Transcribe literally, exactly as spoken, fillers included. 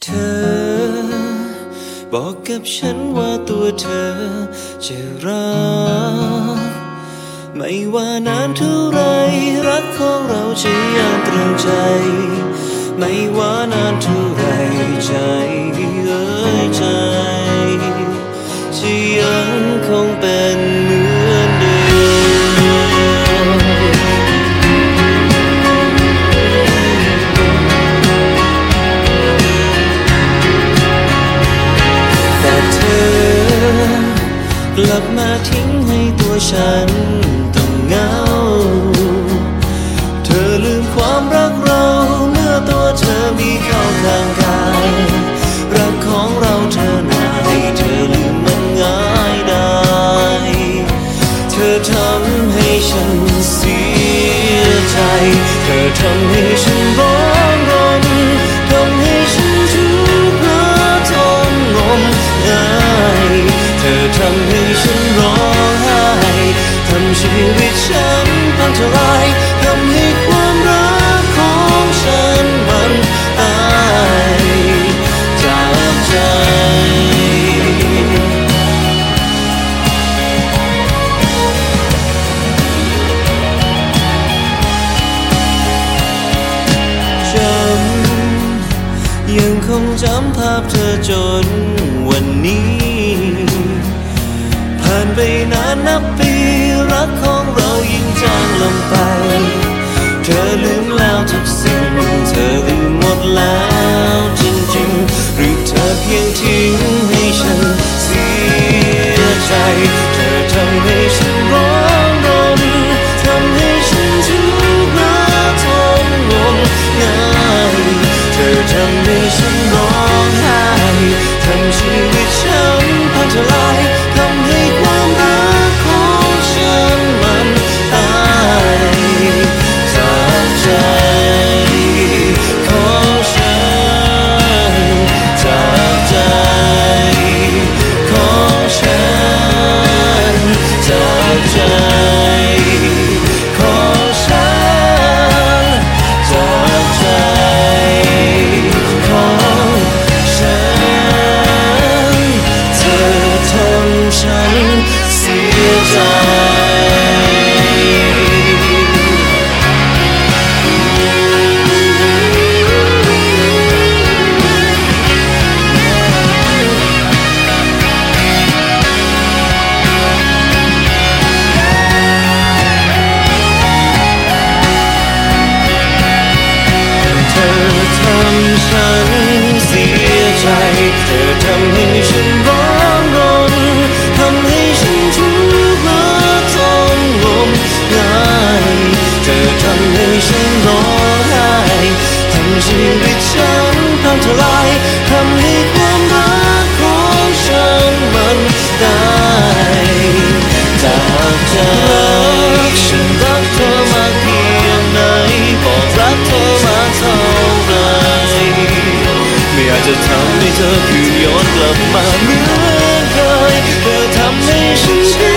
เธอบอกกับฉันว่าตัวเธอจะรักไม่ว่านานเท่าไรรักของเราจะยังตรึงใจไม่ว่านานเท่าไรใจเอ่ยใจจะยังคงเป็นเหมือนเดิมแต่เธอกลับมาทิ้งให้ตัวฉันต้องเหงาเธอลืมความรักเราเมื่อตัวเธอมีเขาข้างกายรักของเราเธอหน่ายเธอลืมมันง่ายได้เธอทำให้ฉันเสียใจเธอทำให้ฉันร้องรนทำให้ฉันทุกข์และทนงมงายเธอทำให้ฉันร้องไห้ทำชีวิตฉันพังทลายทำให้ความรักของฉันมันตายจากใจจำยังคงจำภาพเธอจนวันนี้ผ่านไปนานนับปีรักของเรายิ่งจางลงไปเธอลืมแล้วทุกสิ่งเธอลืมหมดแล้วจริงๆหรือเธอเพียงทิ้งให้ฉันเสียใจเธอทำให้ฉันร้องรนทำให้ฉันทุกข์และทนงมงายเธอทำให้ฉันร้องไห้ทำชีวิตฉันพังทลายทำให้ความรักของฉันมันตายจากใจของฉันจากใจของฉันจากใจของฉันจากใจของฉันเธอทำฉันเสียใจเธอทำฉันเสียใจเธอทำให้ฉันร้องรนทำให้ฉันทุกข์และทนงมงายเธอทำให้ฉันร้องไห้ทำชีวิตฉันพังทลายทำให้ความรักของฉันมันตายจากใจฉันรักเธอมากเพียงไหนบอกรักเธอมาเท่าไรไม่อยากจะทำให้เธอคืนย้อนกลับมาเหมือนเคยเธอทำให้ฉัน